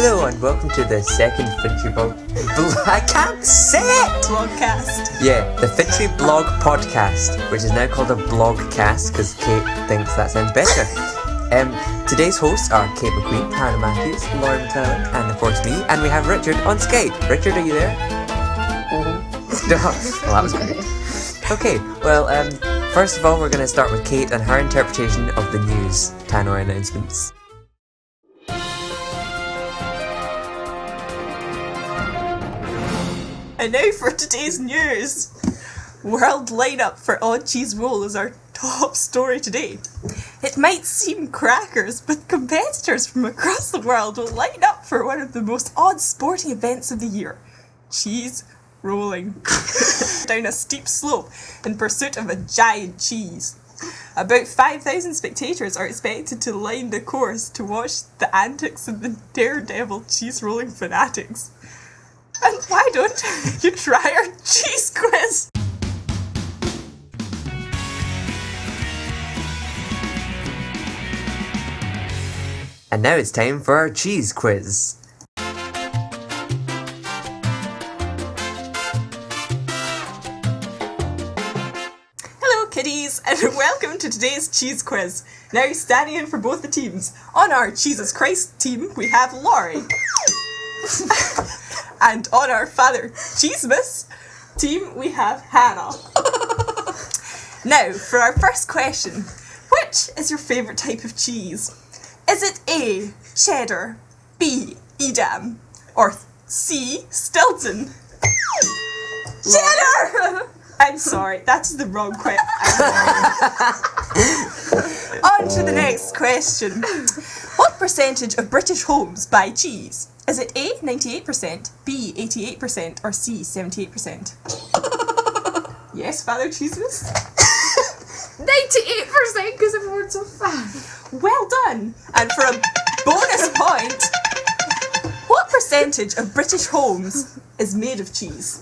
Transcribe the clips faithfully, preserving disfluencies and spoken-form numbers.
Hello and welcome to the second Fintry Blog. I can't say it! Blogcast. Yeah, the Fintry Blog podcast, which is now called a blogcast because Kate thinks that sounds better. Um, today's hosts are Kate McQueen, Hannah Matthews, Laurie McClellan, and of course me, and we have Richard on Skype. Richard, are you there? Mm-hmm. Well, that was good. Okay, well, um, first of all, we're going to start with Kate and her interpretation of the news Tannoy announcements. And now for today's news. World lineup for Odd Cheese Roll is our top story today. It might seem crackers, but competitors from across the world will line up for one of the most odd sporting events of the year. Cheese rolling down a steep slope in pursuit of a giant cheese. About five thousand spectators are expected to line the course to watch the antics of the daredevil cheese rolling fanatics. And why don't you try our cheese quiz? And now it's time for our cheese quiz. Hello kiddies, and welcome to today's cheese quiz. Now standing in for both the teams. On our Jesus Christ team, we have Laurie. And on our Father Cheesemas team, we have Hannah. Now, for our first question, which is your favourite type of cheese? Is it A, cheddar, B, Edam, or C, Stilton? Cheddar! I'm sorry, that's the wrong question. On to the next question. What percentage of British homes buy cheese? Is it A, ninety-eight percent, B, eighty-eight percent, or C, seventy-eight percent? Yes, Father Cheesemas? ninety-eight percent because everyone's so fast. Well done! And for a bonus point, what percentage of British homes is made of cheese?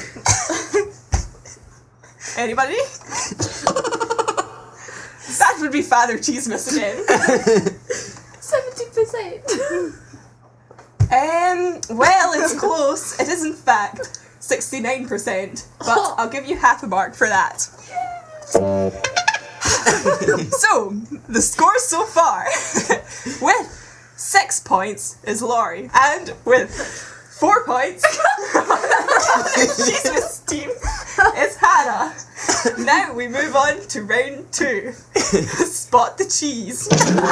Anybody? That would be Father Cheesemas again. seventy percent. Um, well, it's close. It is in fact sixty-nine percent, but I'll give you half a mark for that. So, the score so far, with six points is Laurie, and with four points, Jesus' team is Hannah. Now we move on to round two. Spot the cheese.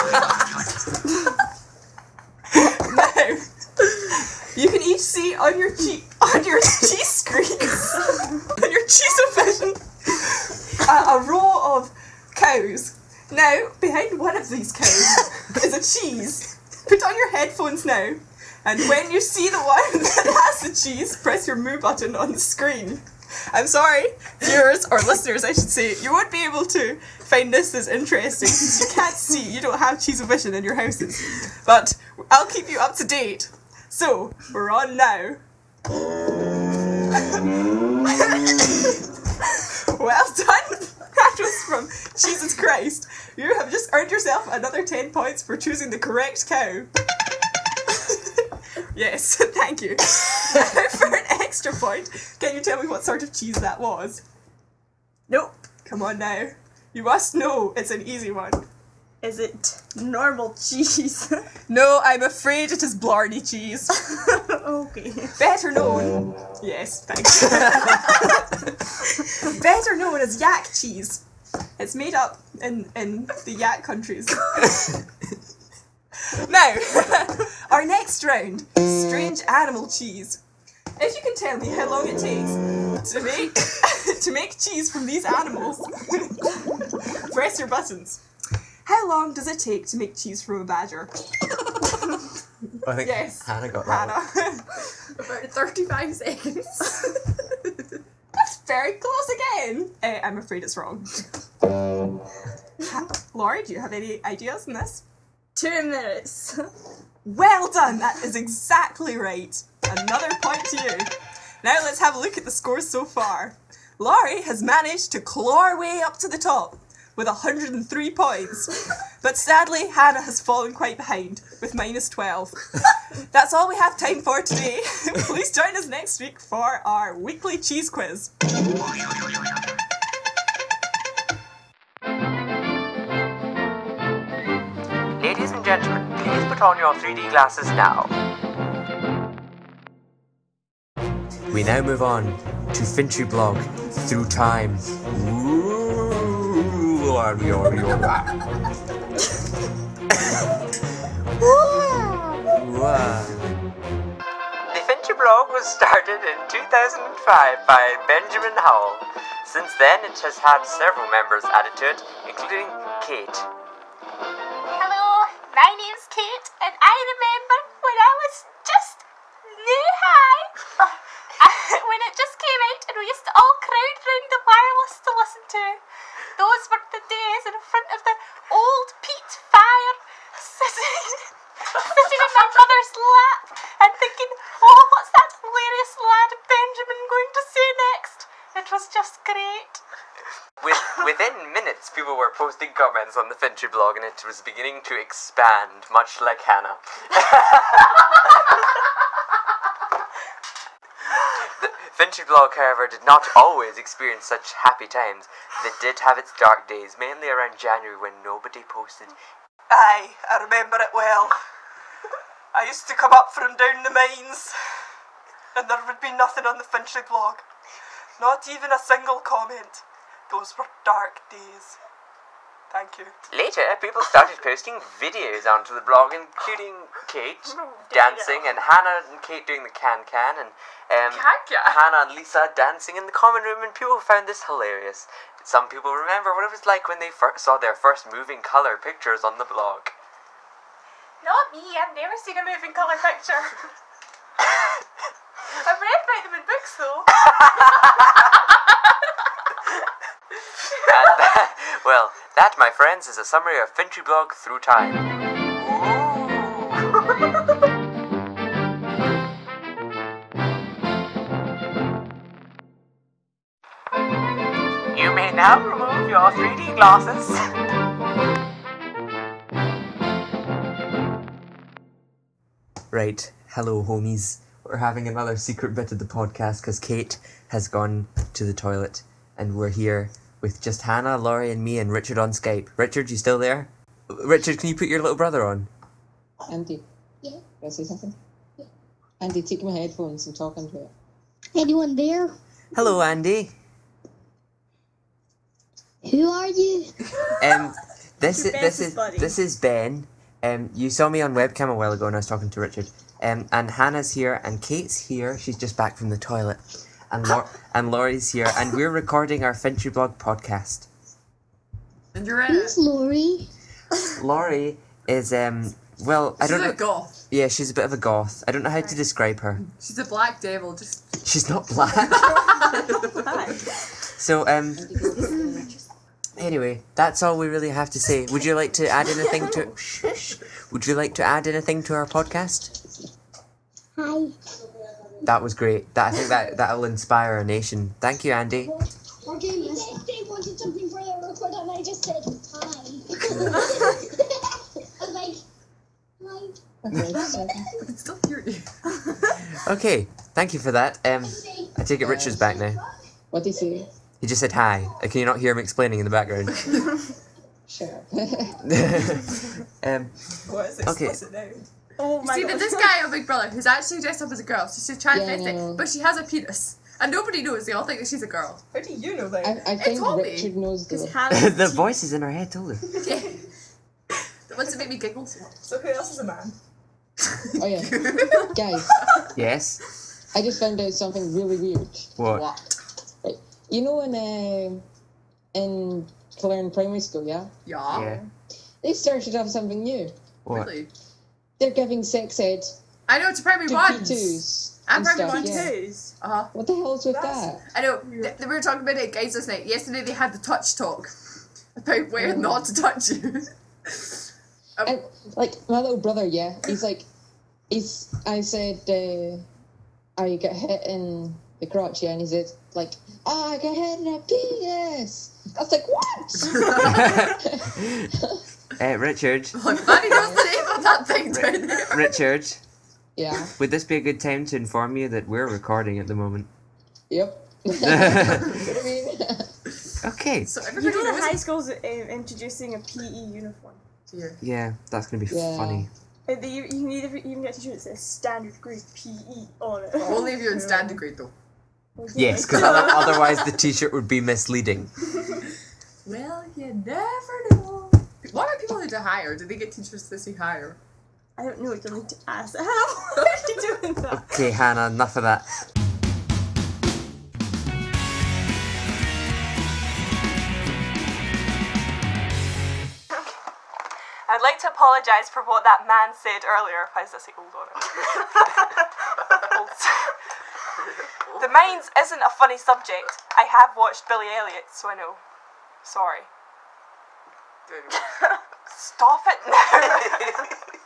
Now, you can each see on your cheese on your cheese screens, on your cheese vision, a, a row of cows. Now, behind one of these cows is a cheese. Put on your headphones now, and when you see the one that has the cheese, press your moo button on the screen. I'm sorry, viewers, or listeners I should say, you won't be able to find this as interesting since you can't see, you don't have cheese vision in your houses. But I'll keep you up to date. So, we're on now. Well done! That was from Jesus Christ. You have just earned yourself another ten points for choosing the correct cow. Yes, thank you. For an extra point, can you tell me what sort of cheese that was? Nope. Come on now. You must know. It's an easy one. Is it normal cheese? No, I'm afraid it is Blarney cheese. Okay. Better known. Yes, thank you. Better known as yak cheese. It's made up in, in the yak countries. Now, our next round, strange animal cheese. If you can tell me how long it takes to make to make cheese from these animals, press your buttons. How long does it take to make cheese from a badger? I think Yes, Hannah got that Hannah. About thirty-five seconds. That's very close again. Uh, I'm afraid it's wrong. Laurie, do you have any ideas on this? Two minutes. Well done, that is exactly right. Another point to you. Now let's have a look at the scores so far. Laurie has managed to claw her way up to the top, with one hundred three points. But sadly, Hannah has fallen quite behind with minus twelve. That's all we have time for today. Please join us next week for our weekly cheese quiz. Ladies and gentlemen, please put on your three D glasses now. We now move on to Finchy Blog Through Time. Ooh, are we, are we, are we? Wow. The Finchy Blog was started in two thousand five by Benjamin Howell. Since then, it has had several members added to it, including Kate. Hello, my name's Kate, and I remember when I was just new high, when it just came out and we used to all crowd round the wireless to listen to. Those were the days in front of the old peat fire, sitting, sitting in my mother's lap and thinking, oh, what's that hilarious lad Benjamin going to say next? It was just great. With, within minutes, people were posting comments on the Finchy Blog, and it was beginning to expand, much like Hannah. The Finchy Blog, however, did not always experience such happy times. It did have its dark days, mainly around January when nobody posted. Aye, I remember it well. I used to come up from down the mines, and there would be nothing on the Finchley blog. Not even a single comment. Those were dark days. Thank you. Later, people started posting videos onto the blog, including Kate dancing, and Hannah and Kate doing the can-can, and um, Can-can? Hannah and Lisa dancing in the common room, and people found this hilarious. Some people remember what it was like when they first saw their first moving colour pictures on the blog. Not me, I've never seen a moving colour picture. I've read about them in books though. And that, well, that, my friends, is a summary of Finchy Blog Through Time. You may now remove your three D glasses. Right, hello homies. We're having another secret bit of the podcast because Kate has gone to the toilet, and we're here with just Hannah, Laurie, and me, and Richard on Skype. Richard, you still there? Richard, can you put your little brother on? Andy. Yeah. Can I say something? Yeah. Andy, take my headphones and talk into it. Anyone there? Hello, Andy. Who are you? Um, this is this bestest is buddy. this is Ben. Um, you saw me on webcam a while ago, and I was talking to Richard. Um, and Hannah's here, and Kate's here. She's just back from the toilet. And Lau- and Laurie's here, and we're recording our Finchy Blog podcast. And you're in Who's it. Laurie? Laurie is um well, I She's don't a know. goth. Yeah, she's a bit of a goth. I don't know how to describe her. She's a black devil. Just She's not black. So um. Anyway, that's all we really have to say. Would you like to add anything to? Shush. Would you like to add anything to our podcast? Hi. That was great. That I think that that'll inspire a nation. Thank you, Andy. Okay, miss. They wanted something for their record and I just said hi. I was like, hi. Okay, so, I can still hear you. Okay, thank you for that. Um, I take it Richard's back now. what did he say? He just said hi. Uh, Can you not hear him explaining in the background? Shut up. um, What is Okay. explicit now? Oh my See, god. that this guy on Big Brother who's actually dressed up as a girl, so she's transvestic, Yeah, I know. but she has a penis. And nobody knows, they all think that she's a girl. How do you know that? I, I think told me. Richard knows though. the voices in her head told her. Yeah. The ones that make me giggle. So who else is a man? Oh yeah. Guys, Yes. I just found out something really weird. What? What? Right. You know in uh, in Killarn Primary School, yeah? Yeah. Yeah. They started off something new. What? Really? They're giving sex ed I know, to primary to ones. P twos. And primary stuff, ones. yeah. Who's? Uh-huh. What the hell's with That's- that? I know. Th- we were talking about it, guys, last night. Yesterday they had the touch talk about where not to touch you. Um, And like my little brother, yeah, he's like, he's. I said, uh, I got hit in the crotch, yeah, and he said like, oh, I got hit in a penis, I was like, what? uh, Richard, Like, Manny knows the name of that thing down there. Richard, Yeah. would this be a good time to inform you that we're recording at the moment? Yep. You know what I mean? Okay. So You everybody know the knows high school's um, introducing a P E uniform. Dear. Yeah, that's gonna be Yeah. funny. Uh, the, you can either even get a t-shirt that says standard grade P E on it. Only if you're in standard grade though. Yes, because otherwise the T-shirt would be misleading. Well, you never know. What about people who do higher? Do they get teachers to say higher? I don't know, you'll need to ask. How are you doing that? Okay, Hannah, enough of that. I'd like to apologise for what that man said earlier. Why does that say old on it? Old. The mines isn't a funny subject. I have watched Billy Elliot, so I know. Sorry. Stop it now.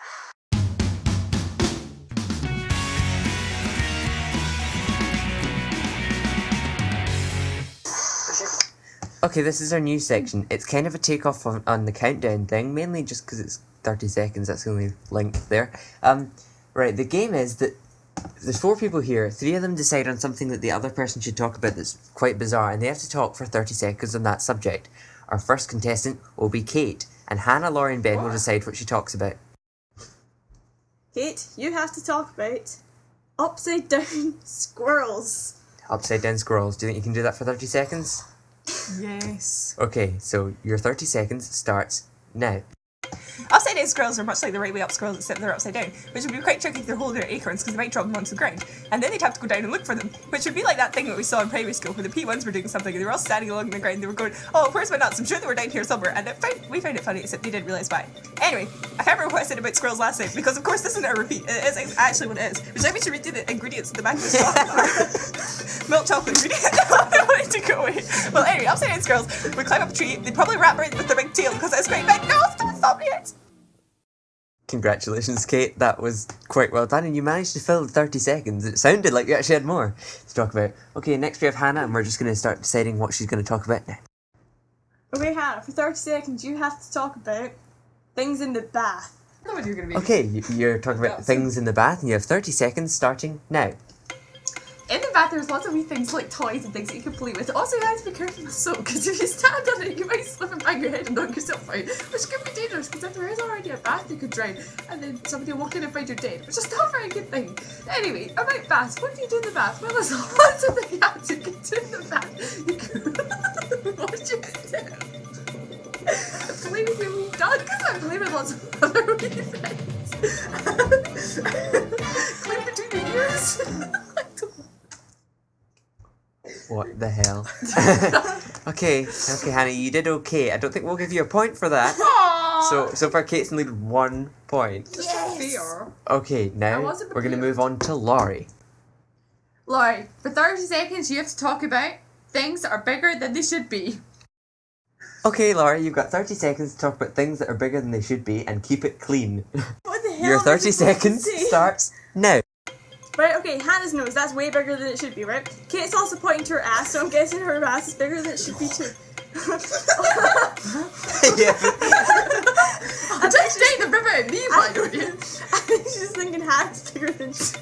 Okay, this is our new section. It's kind of a takeoff on, on the countdown thing, mainly just because it's thirty seconds. That's the only link there. Um, right, the game is that there's four people here. Three of them decide on something that the other person should talk about that's quite bizarre, and they have to talk for thirty seconds on that subject. Our first contestant will be Kate, and Hannah, Laurie, and Ben will decide what she talks about. Kate, you have to talk about upside down squirrels. Upside down squirrels. Do you think you can do that for thirty seconds? Yes. Okay, so your thirty seconds starts now. Upside down squirrels are much like the right way up squirrels, except they're upside down, which would be quite tricky if they're holding their acorns because they might drop them onto the ground. And then they'd have to go down and look for them, which would be like that thing that we saw in primary school where the P ones were doing something and they were all standing along the ground. They were going, oh, where's my nuts? I'm sure they were down here somewhere. And it found, we found it funny, except they didn't realise why. Anyway, I can't remember what I said about squirrels last time because, of course, this isn't a repeat. It is actually what it is. Would you like me to read you the ingredients at the back of this chocolate? Milk chocolate ingredient. I wanted to go away. Well, anyway, upside down squirrels would climb up a tree. They'd probably wrap around with their big tail because it's quite big. No, stop, stop it! Congratulations, Kate. That was quite well done, and you managed to fill the thirty seconds. It sounded like you actually had more to talk about. Okay, next we have Hannah, and we're just going to start deciding what she's going to talk about now. Okay, Hannah, for thirty seconds you have to talk about things in the bath. I don't know what you're going to be. Okay, y- you're talking about Yeah, so- things in the bath, and you have thirty seconds starting now. In the bath, there's lots of wee things like toys and things that you can play with. Also, you have to be careful with soap because if you stand on it, you might slip and bang your head and knock yourself out, which could be dangerous because if there is already a bath, you could drown and then somebody will walk in and find you're dead, which is not a very good thing. Anyway, about baths, what do you do in the bath? Well, there's lots of things you have to get to in the bath. You can wash yourself, play with your wee dog because I'm playing with lots of other wee things. Clean between the ears. What the hell? okay, okay, Hannah, you did okay. I don't think we'll give you a point for that. So, so far, Kate's in lead with one point. Just fair. Okay, I now wasn't we're going to prepared. move on to Laurie. Laurie, for thirty seconds, you have to talk about things that are bigger than they should be. Okay, Laurie, you've got thirty seconds to talk about things that are bigger than they should be and keep it clean. What the hell? Your am I thirty supposed to seconds say? starts now. Right, okay, Hannah's nose, that's way bigger than it should be, right? Kate's also pointing to her ass, so I'm guessing her ass is bigger than it should be too. yeah. I'm just saying the river and me, why don't you? I think she's thinking Hannah's bigger than she...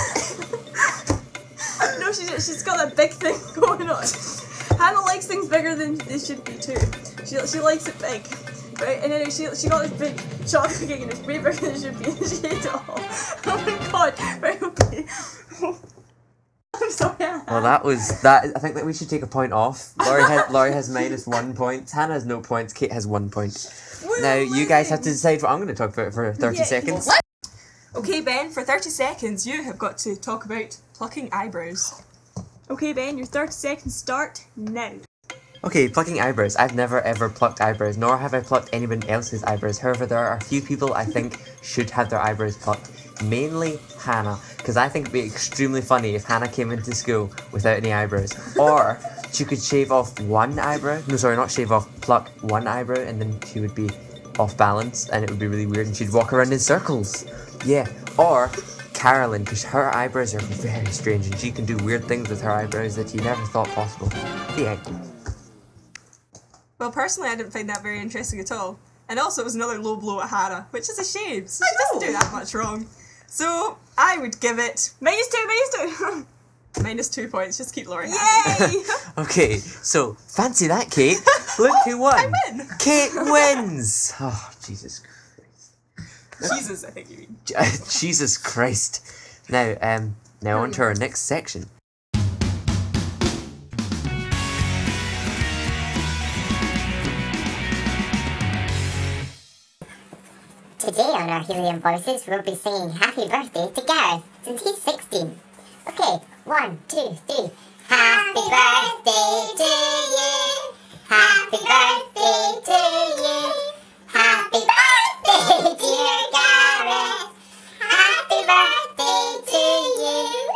No, she's, she's got that big thing going on. Hannah likes things bigger than they should be too. She, she likes it big. Right, and then she she got this big chocolate cake and it's way bigger than it should be and she ate it all. Oh my god. Right, okay. I'm sorry. Well, that was that. I think that we should take a point off. Laurie has Laurie has minus one point. Hannah has no points. Kate has one point. Now you guys have to decide what I'm going to talk about for thirty Yeah, seconds. what? Okay, Ben, for thirty seconds, you have got to talk about plucking eyebrows. Okay, Ben, your thirty seconds start now. Okay, plucking eyebrows. I've never ever plucked eyebrows, nor have I plucked anyone else's eyebrows. However, there are a few people I think should have their eyebrows plucked. Mainly Hannah, because I think it'd be extremely funny if Hannah came into school without any eyebrows. Or she could shave off one eyebrow. No, sorry, not shave off, pluck one eyebrow, and then she would be off balance, and it would be really weird, and she'd walk around in circles. Yeah. Or Carolyn, because her eyebrows are very strange, and she can do weird things with her eyebrows that you never thought possible. The end. Well, personally, I didn't find that very interesting at all. And also, it was another low blow at Hannah, which is a shame. So she doesn't do that much wrong. So, I would give it Minus two, minus two. minus two points. Just keep Lauren happy. Yay! Okay, so fancy that, Kate. Look who won. I win. Kate wins. Oh, Jesus Christ. Jesus, I think you mean. Jesus Christ. Now, um, now on to our next section. Today on our Helium Voices, we'll be singing Happy Birthday to Gareth, since he's sixteen. Okay, one, two, three. Happy birthday to you. Happy birthday to you. Happy birthday, dear Gareth. Happy birthday to you.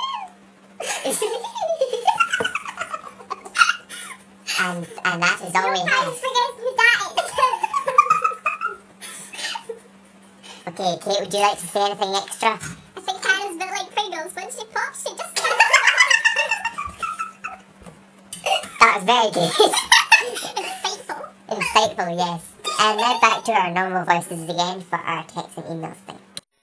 and, and that is all we have. Okay, Kate, would you like to say anything extra? I think Hannah's a bit like Pringles. When she pops, she just... That was very good. Insightful. Insightful, yes. And now back to our normal voices again for our text and emails thing.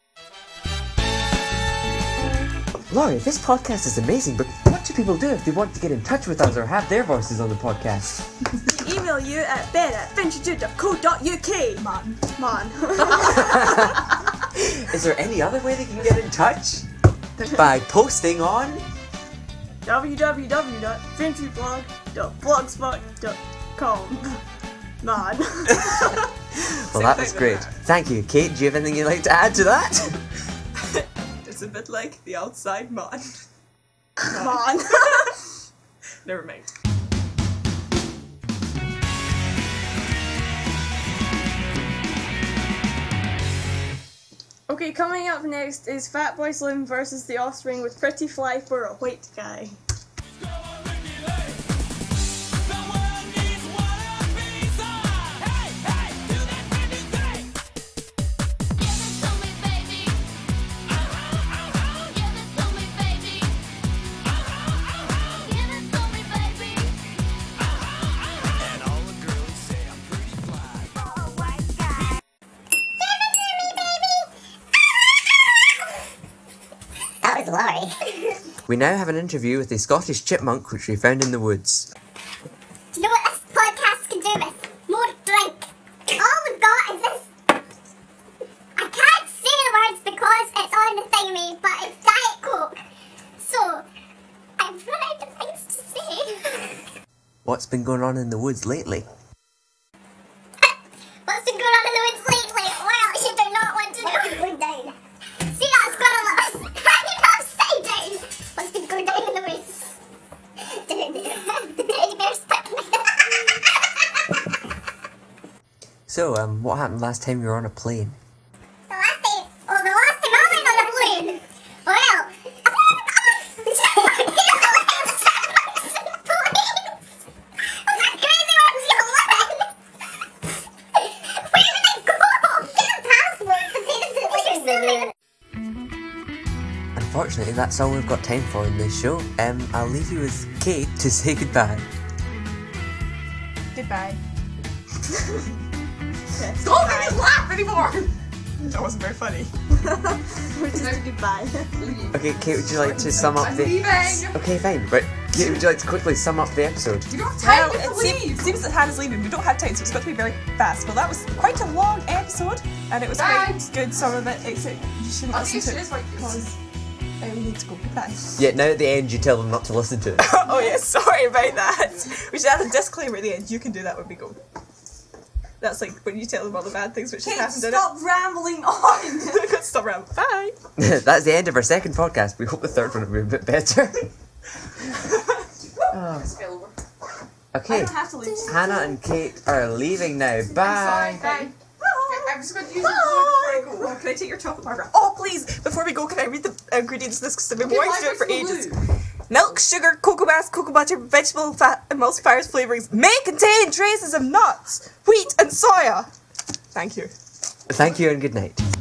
Laurie, this podcast is amazing, but what do people do if they want to get in touch with us or have their voices on the podcast? Email you at ben at venture dot co dot uk. Man. Man. Is there any other way they can get in touch? By posting on... w w w dot venture blog dot blogspot dot com. Man. Well, that was great. Thank you. Kate, do you have anything you'd like to add to that? It's a bit like the outside man. Man. Never mind. Okay, coming up next is Fatboy Slim versus The Offspring with Pretty Fly for a White Guy. Laurie. We now have an interview with a Scottish chipmunk which we found in the woods. Do you know what this podcast can do with? More drink. All we've got is this. I can't say the words because it's on the thingy, but it's Diet Coke. So, I've run out of things to say. What's been going on in the woods lately? What's been going on in the woods lately? Well, you do not want to know. We're down. See that squirrel that was hanging upside down? What's been going down in the woods? The teddy bear stuck me. So, um, what happened last time you were on a plane? The last time, oh, the last time I went on a plane. Well, Unfortunately, that's all we've got time for in this show. Um, I'll leave you with Kate to say goodbye. Goodbye. Don't make me laugh anymore! That wasn't very funny. We're just goodbye. Okay, Kate, would you like to sum up I'm the... leaving! Okay, fine, but Kate, would you like to quickly sum up the episode? You don't have time Well, to it seems, leave! seems that Hannah's leaving. We don't have time, so it's got to be very fast. Well, that was quite a long episode, and it was Bye. quite good, some of it, except you shouldn't I listen think to it it is like because uh, we need to go. Goodbye. Yeah, now at the end you tell them not to listen to it. Oh yeah, sorry about that. We should add a disclaimer at the end. You can do that when we go. That's like when you tell them all the bad things which have Kate, happened in stop rambling on! it. Stop rambling. Bye. That's the end of our second podcast. We hope the third one will be a bit better. Oh. I Okay, don't have to leave. Hannah and Kate are leaving now. Bye. Bye. I'm just going to use your phone before I go. Oh, can I take your chocolate bar? Oh, please! Before we go, can I read the ingredients of this? Because I've been wanting to do it for ages. Milk, sugar, cocoa mass, cocoa butter, vegetable fat, emulsifiers, flavorings may contain traces of nuts, wheat, and soya. Thank you. Thank you and good night.